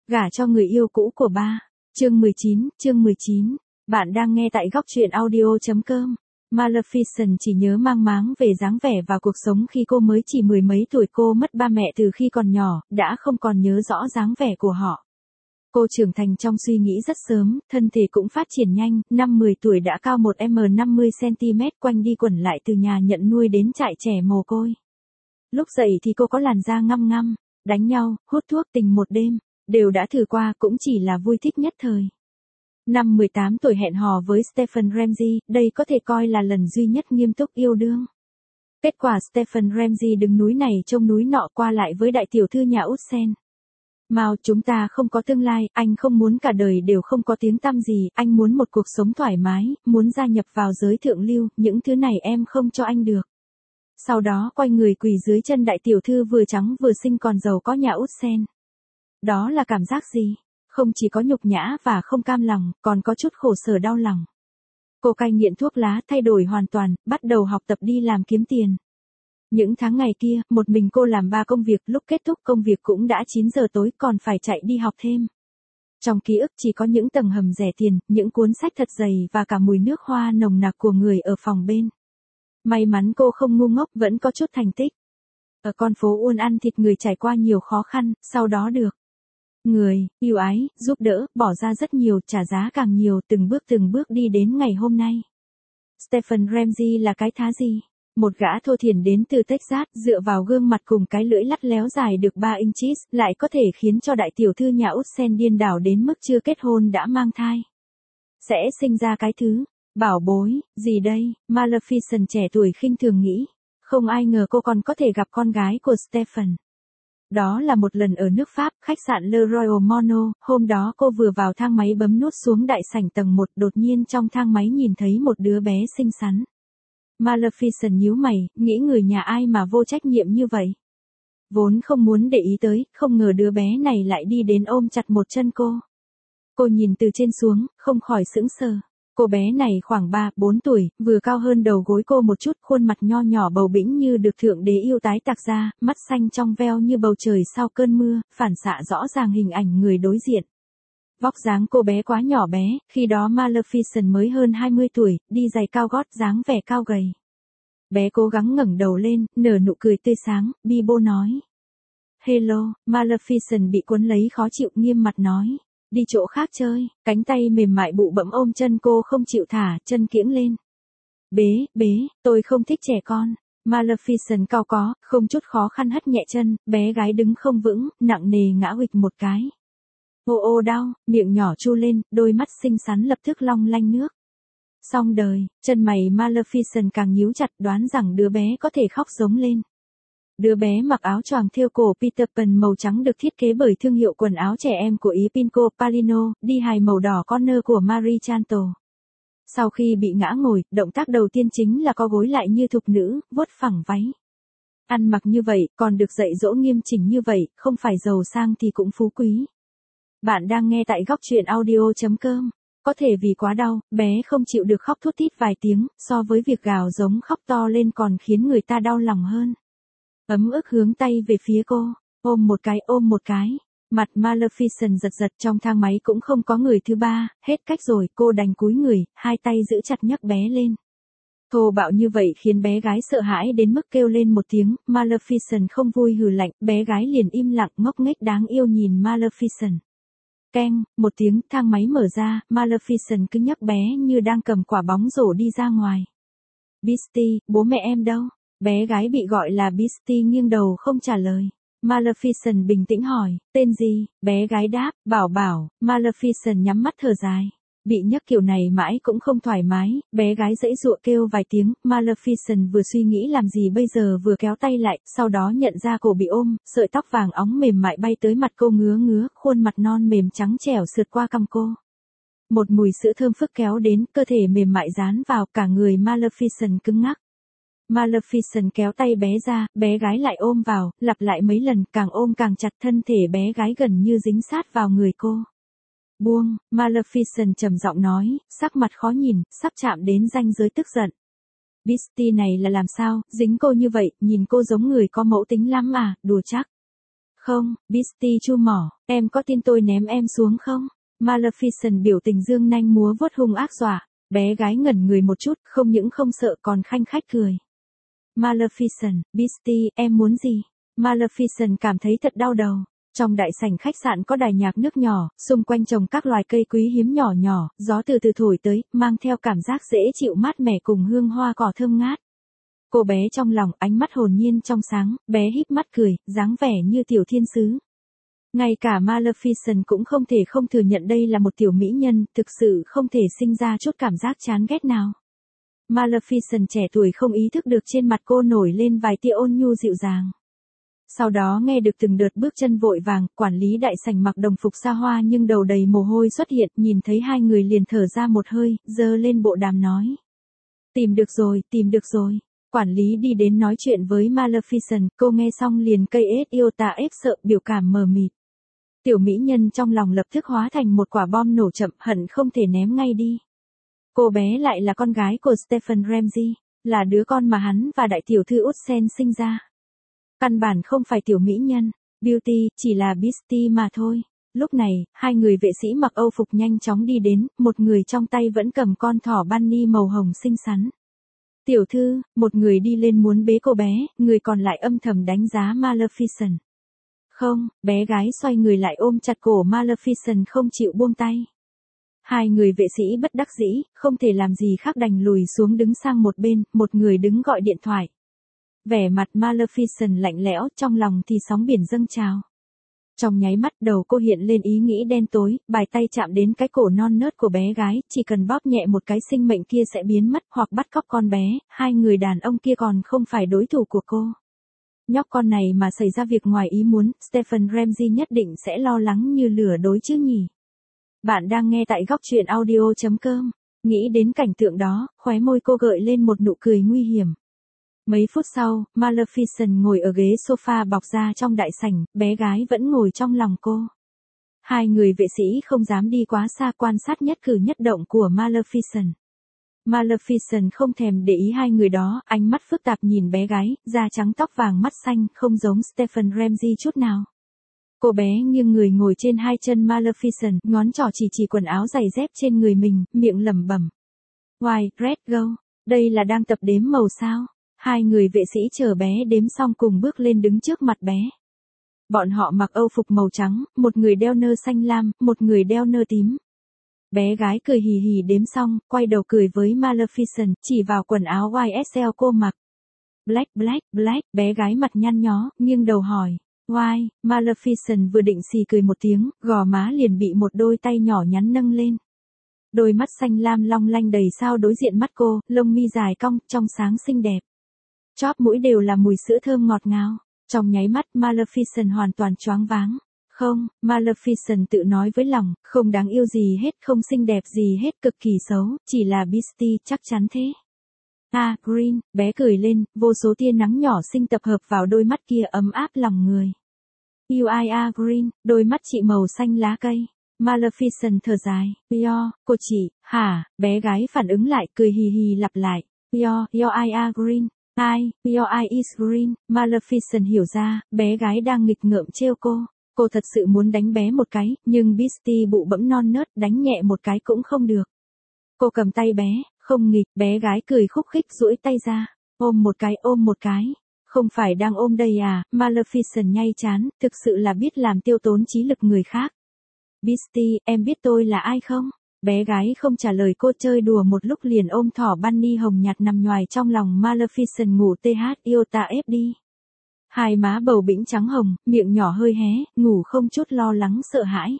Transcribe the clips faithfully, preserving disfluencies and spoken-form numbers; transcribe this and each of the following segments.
Gả cho người yêu cũ của ba. Chương mười chín, chương mười chín. Bạn đang nghe tại góc truyện audio chấm com. Maleficent chỉ nhớ mang máng về dáng vẻ và cuộc sống khi cô mới chỉ mười mấy tuổi. Cô mất ba mẹ từ khi còn nhỏ, đã không còn nhớ rõ dáng vẻ của họ. Cô trưởng thành trong suy nghĩ rất sớm, thân thể cũng phát triển nhanh, năm mười tuổi đã cao một mét năm mươi xăng-ti-mét, quanh đi quẩn lại từ nhà nhận nuôi đến trại trẻ mồ côi. Lúc dậy thì cô có làn da ngăm ngăm, đánh nhau, hút thuốc, tình một đêm, đều đã thử qua, cũng chỉ là vui thích nhất thời. Năm mười tám tuổi hẹn hò với Stephen Ramsey, đây có thể coi là lần duy nhất nghiêm túc yêu đương. Kết quả Stephen Ramsey đứng núi này trông núi nọ, qua lại với đại tiểu thư nhà Utsen. Mao, chúng ta không có tương lai, anh không muốn cả đời đều không có tiếng tăm gì, anh muốn một cuộc sống thoải mái, muốn gia nhập vào giới thượng lưu, những thứ này em không cho anh được. Sau đó quay người quỳ dưới chân đại tiểu thư vừa trắng vừa xinh còn giàu có nhà Utsen. Đó là cảm giác gì? Không chỉ có nhục nhã và không cam lòng, còn có chút khổ sở đau lòng. Cô cai nghiện thuốc lá, thay đổi hoàn toàn, bắt đầu học tập đi làm kiếm tiền. Những tháng ngày kia, một mình cô làm ba công việc, lúc kết thúc công việc cũng đã chín giờ tối, còn phải chạy đi học thêm. Trong ký ức chỉ có những tầng hầm rẻ tiền, những cuốn sách thật dày và cả mùi nước hoa nồng nặc của người ở phòng bên. May mắn cô không ngu ngốc, vẫn có chút thành tích. Ở con phố uốn ăn thịt người, trải qua nhiều khó khăn, sau đó được người yêu ái, giúp đỡ, bỏ ra rất nhiều, trả giá càng nhiều, từng bước từng bước đi đến ngày hôm nay. Stephen Ramsey là cái thá gì? Một gã thô thiển đến từ Texas, dựa vào gương mặt cùng cái lưỡi lắt léo dài được ba inches, lại có thể khiến cho đại tiểu thư nhà Utsen điên đảo đến mức chưa kết hôn đã mang thai. Sẽ sinh ra cái thứ bảo bối gì đây? Maleficent trẻ tuổi khinh thường nghĩ. Không ai ngờ cô còn có thể gặp con gái của Stephen. Đó là một lần ở nước Pháp, khách sạn Le Royal Mono, hôm đó cô vừa vào thang máy bấm nút xuống đại sảnh tầng một, đột nhiên trong thang máy nhìn thấy một đứa bé xinh xắn. Maleficent nhíu mày, nghĩ người nhà ai mà vô trách nhiệm như vậy. Vốn không muốn để ý tới, không ngờ đứa bé này lại đi đến ôm chặt một chân cô. Cô nhìn từ trên xuống, không khỏi sững sờ. Cô bé này khoảng ba, bốn tuổi, vừa cao hơn đầu gối cô một chút, khuôn mặt nho nhỏ bầu bĩnh như được thượng đế yêu tái tạc ra, mắt xanh trong veo như bầu trời sau cơn mưa, phản xạ rõ ràng hình ảnh người đối diện. Vóc dáng cô bé quá nhỏ bé, khi đó Maleficent mới hơn hai mươi tuổi, đi giày cao gót, dáng vẻ cao gầy. Bé cố gắng ngẩng đầu lên, nở nụ cười tươi sáng, Bibo nói. Hello, Maleficent bị cuốn lấy khó chịu, nghiêm mặt nói. Đi chỗ khác chơi, cánh tay mềm mại bụ bẫm ôm chân cô không chịu thả, chân kiễng lên. Bế, bế, tôi không thích trẻ con. Maleficent cau có, không chút khó khăn hất nhẹ chân, bé gái đứng không vững, nặng nề ngã huỵch một cái. Ô ô đau, miệng nhỏ chu lên, đôi mắt xinh xắn lập tức long lanh nước. Xong đời, chân mày Maleficent càng nhíu chặt, đoán rằng đứa bé có thể khóc giống lên. Đứa bé mặc áo choàng thêu cổ Peter Pan màu trắng được thiết kế bởi thương hiệu quần áo trẻ em của Ý Pinco Palino, đi hài màu đỏ Corner của Marie Chantal. Sau khi bị ngã ngồi, động tác đầu tiên chính là co gối lại như thục nữ, vuốt phẳng váy. Ăn mặc như vậy, còn được dạy dỗ nghiêm chỉnh như vậy, không phải giàu sang thì cũng phú quý. Bạn đang nghe tại góc truyện audio chấm com. Có thể vì quá đau, bé không chịu được khóc thút thít vài tiếng, so với việc gào giống khóc to lên còn khiến người ta đau lòng hơn. Ấm ức hướng tay về phía cô, ôm một cái, ôm một cái. Mặt Maleficent giật giật, trong thang máy cũng không có người thứ ba, hết cách rồi, cô đành cúi người, hai tay giữ chặt nhấc bé lên. Thô bạo như vậy khiến bé gái sợ hãi đến mức kêu lên một tiếng, Maleficent không vui hừ lạnh, bé gái liền im lặng ngốc nghếch đáng yêu nhìn Maleficent. Keng, một tiếng, thang máy mở ra, Maleficent cứ nhấc bé như đang cầm quả bóng rổ đi ra ngoài. Beastie, bố mẹ em đâu? Bé gái bị gọi là Beastie nghiêng đầu không trả lời. Maleficent bình tĩnh hỏi, tên gì? Bé gái đáp, Bảo Bảo. Maleficent nhắm mắt thở dài. Bị nhấc kiểu này mãi cũng không thoải mái, bé gái giãy giụa kêu vài tiếng, Maleficent vừa suy nghĩ làm gì bây giờ vừa kéo tay lại, sau đó nhận ra cổ bị ôm, sợi tóc vàng óng mềm mại bay tới mặt cô ngứa ngứa, khuôn mặt non mềm trắng trẻo sượt qua cằm cô. Một mùi sữa thơm phức kéo đến, cơ thể mềm mại dán vào, cả người Maleficent cứng ngắc. Maleficent kéo tay bé ra, bé gái lại ôm vào, lặp lại mấy lần, càng ôm càng chặt, thân thể bé gái gần như dính sát vào người cô. Buông, Maleficent trầm giọng nói, sắc mặt khó nhìn, sắp chạm đến ranh giới tức giận. Beastie này là làm sao, dính cô như vậy, nhìn cô giống người có mẫu tính lắm à, đùa chắc. Không, Beastie chu mỏ, em có tin tôi ném em xuống không? Maleficent biểu tình dương nanh múa vuốt hung ác dọa. Bé gái ngẩn người một chút, không những không sợ còn khanh khách cười. Maleficent, Beastie, em muốn gì? Maleficent cảm thấy thật đau đầu. Trong đại sảnh khách sạn có đài nhạc nước nhỏ, xung quanh trồng các loài cây quý hiếm nhỏ nhỏ, gió từ từ thổi tới, mang theo cảm giác dễ chịu mát mẻ cùng hương hoa cỏ thơm ngát. Cô bé trong lòng, ánh mắt hồn nhiên trong sáng, bé híp mắt cười, dáng vẻ như tiểu thiên sứ. Ngay cả Maleficent cũng không thể không thừa nhận đây là một tiểu mỹ nhân, thực sự không thể sinh ra chút cảm giác chán ghét nào. Maleficent trẻ tuổi không ý thức được trên mặt cô nổi lên vài tia ôn nhu dịu dàng. Sau đó nghe được từng đợt bước chân vội vàng, quản lý đại sảnh mặc đồng phục xa hoa nhưng đầu đầy mồ hôi xuất hiện, nhìn thấy hai người liền thở ra một hơi, giơ lên bộ đàm nói. Tìm được rồi, tìm được rồi. Quản lý đi đến nói chuyện với Maleficent, cô nghe xong liền cây ết yêu tà ép sợ, biểu cảm mờ mịt. Tiểu mỹ nhân trong lòng lập tức hóa thành một quả bom nổ chậm, hận không thể ném ngay đi. Cô bé lại là con gái của Stephen Ramsey, là đứa con mà hắn và đại tiểu thư Utsen sinh ra. Căn bản không phải tiểu mỹ nhân, Beauty, chỉ là Beastie mà thôi. Lúc này, hai người vệ sĩ mặc Âu phục nhanh chóng đi đến, một người trong tay vẫn cầm con thỏ bunny màu hồng xinh xắn. Tiểu thư, một người đi lên muốn bế cô bé, người còn lại âm thầm đánh giá Maleficent. Không, bé gái xoay người lại ôm chặt cổ Maleficent không chịu buông tay. Hai người vệ sĩ bất đắc dĩ, không thể làm gì khác đành lùi xuống đứng sang một bên, một người đứng gọi điện thoại. Vẻ mặt Maleficent lạnh lẽo, trong lòng thì sóng biển dâng trào. Trong nháy mắt đầu cô hiện lên ý nghĩ đen tối, bài tay chạm đến cái cổ non nớt của bé gái, chỉ cần bóp nhẹ một cái sinh mệnh kia sẽ biến mất hoặc bắt cóc con bé, hai người đàn ông kia còn không phải đối thủ của cô. Nhóc con này mà xảy ra việc ngoài ý muốn, Stephen Ramsey nhất định sẽ lo lắng như lửa đối chứ nhỉ. Bạn đang nghe tại góc truyện audio chấm com. Nghĩ đến cảnh tượng đó, khóe môi cô gợi lên một nụ cười nguy hiểm. Mấy phút sau, Maleficent ngồi ở ghế sofa bọc ra trong đại sảnh, bé gái vẫn ngồi trong lòng cô. Hai người vệ sĩ không dám đi quá xa quan sát nhất cử nhất động của Maleficent. Maleficent không thèm để ý hai người đó, ánh mắt phức tạp nhìn bé gái, da trắng tóc vàng mắt xanh, không giống Stephen Ramsey chút nào. Cô bé nghiêng người ngồi trên hai chân Maleficent, ngón trỏ chỉ chỉ quần áo giày dép trên người mình, miệng lẩm bẩm. White, red, go. Đây là đang tập đếm màu sao? Hai người vệ sĩ chờ bé đếm xong cùng bước lên đứng trước mặt bé. Bọn họ mặc Âu phục màu trắng, một người đeo nơ xanh lam, một người đeo nơ tím. Bé gái cười hì hì đếm xong, quay đầu cười với Maleficent, chỉ vào quần áo Y S L cô mặc. Black, black, black, bé gái mặt nhăn nhó, nghiêng đầu hỏi. Why? Maleficent vừa định xì cười một tiếng, gò má liền bị một đôi tay nhỏ nhắn nâng lên. Đôi mắt xanh lam long lanh đầy sao đối diện mắt cô, lông mi dài cong, trong sáng xinh đẹp. Chóp mũi đều là mùi sữa thơm ngọt ngào. Trong nháy mắt Maleficent hoàn toàn choáng váng. Không, Maleficent tự nói với lòng, không đáng yêu gì hết, không xinh đẹp gì hết, cực kỳ xấu, chỉ là Beastie, chắc chắn thế. À, Green, bé cười lên, vô số tia nắng nhỏ xinh tập hợp vào đôi mắt kia ấm áp lòng người. You are Green, đôi mắt chị màu xanh lá cây. Maleficent thở dài, yo, cô chị, hả, bé gái phản ứng lại, cười hì hì lặp lại, yo, yo I are Green. I, your eye is green. Maleficent hiểu ra, bé gái đang nghịch ngợm trêu cô. Cô thật sự muốn đánh bé một cái, nhưng Beastie bụ bẫm non nớt, đánh nhẹ một cái cũng không được. Cô cầm tay bé, không nghịch, bé gái cười khúc khích duỗi tay ra. Ôm một cái, ôm một cái. Không phải đang ôm đây à, Maleficent nhay chán, thực sự là biết làm tiêu tốn trí lực người khác. Beastie, em biết tôi là ai không? Bé gái không trả lời cô, chơi đùa một lúc liền ôm thỏ bunny hồng nhạt nằm nhoài trong lòng Maleficent ngủ th yêu ta ép đi. Hai má bầu bĩnh trắng hồng, miệng nhỏ hơi hé, ngủ không chút lo lắng sợ hãi.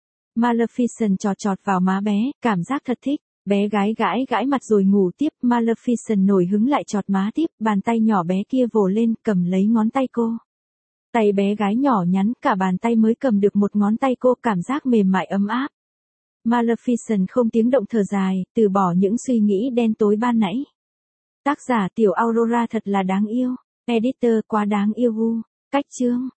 Maleficent chọt chọt vào má bé, cảm giác thật thích. Bé gái gãi gãi mặt rồi ngủ tiếp, Maleficent nổi hứng lại chọt má tiếp, bàn tay nhỏ bé kia vồ lên, cầm lấy ngón tay cô. Tay bé gái nhỏ nhắn, cả bàn tay mới cầm được một ngón tay cô, cảm giác mềm mại ấm áp. Maleficent không tiếng động thở dài, từ bỏ những suy nghĩ đen tối ban nãy. Tác giả Tiểu Aurora thật là đáng yêu. Editor quá đáng yêu hu. Cách chương.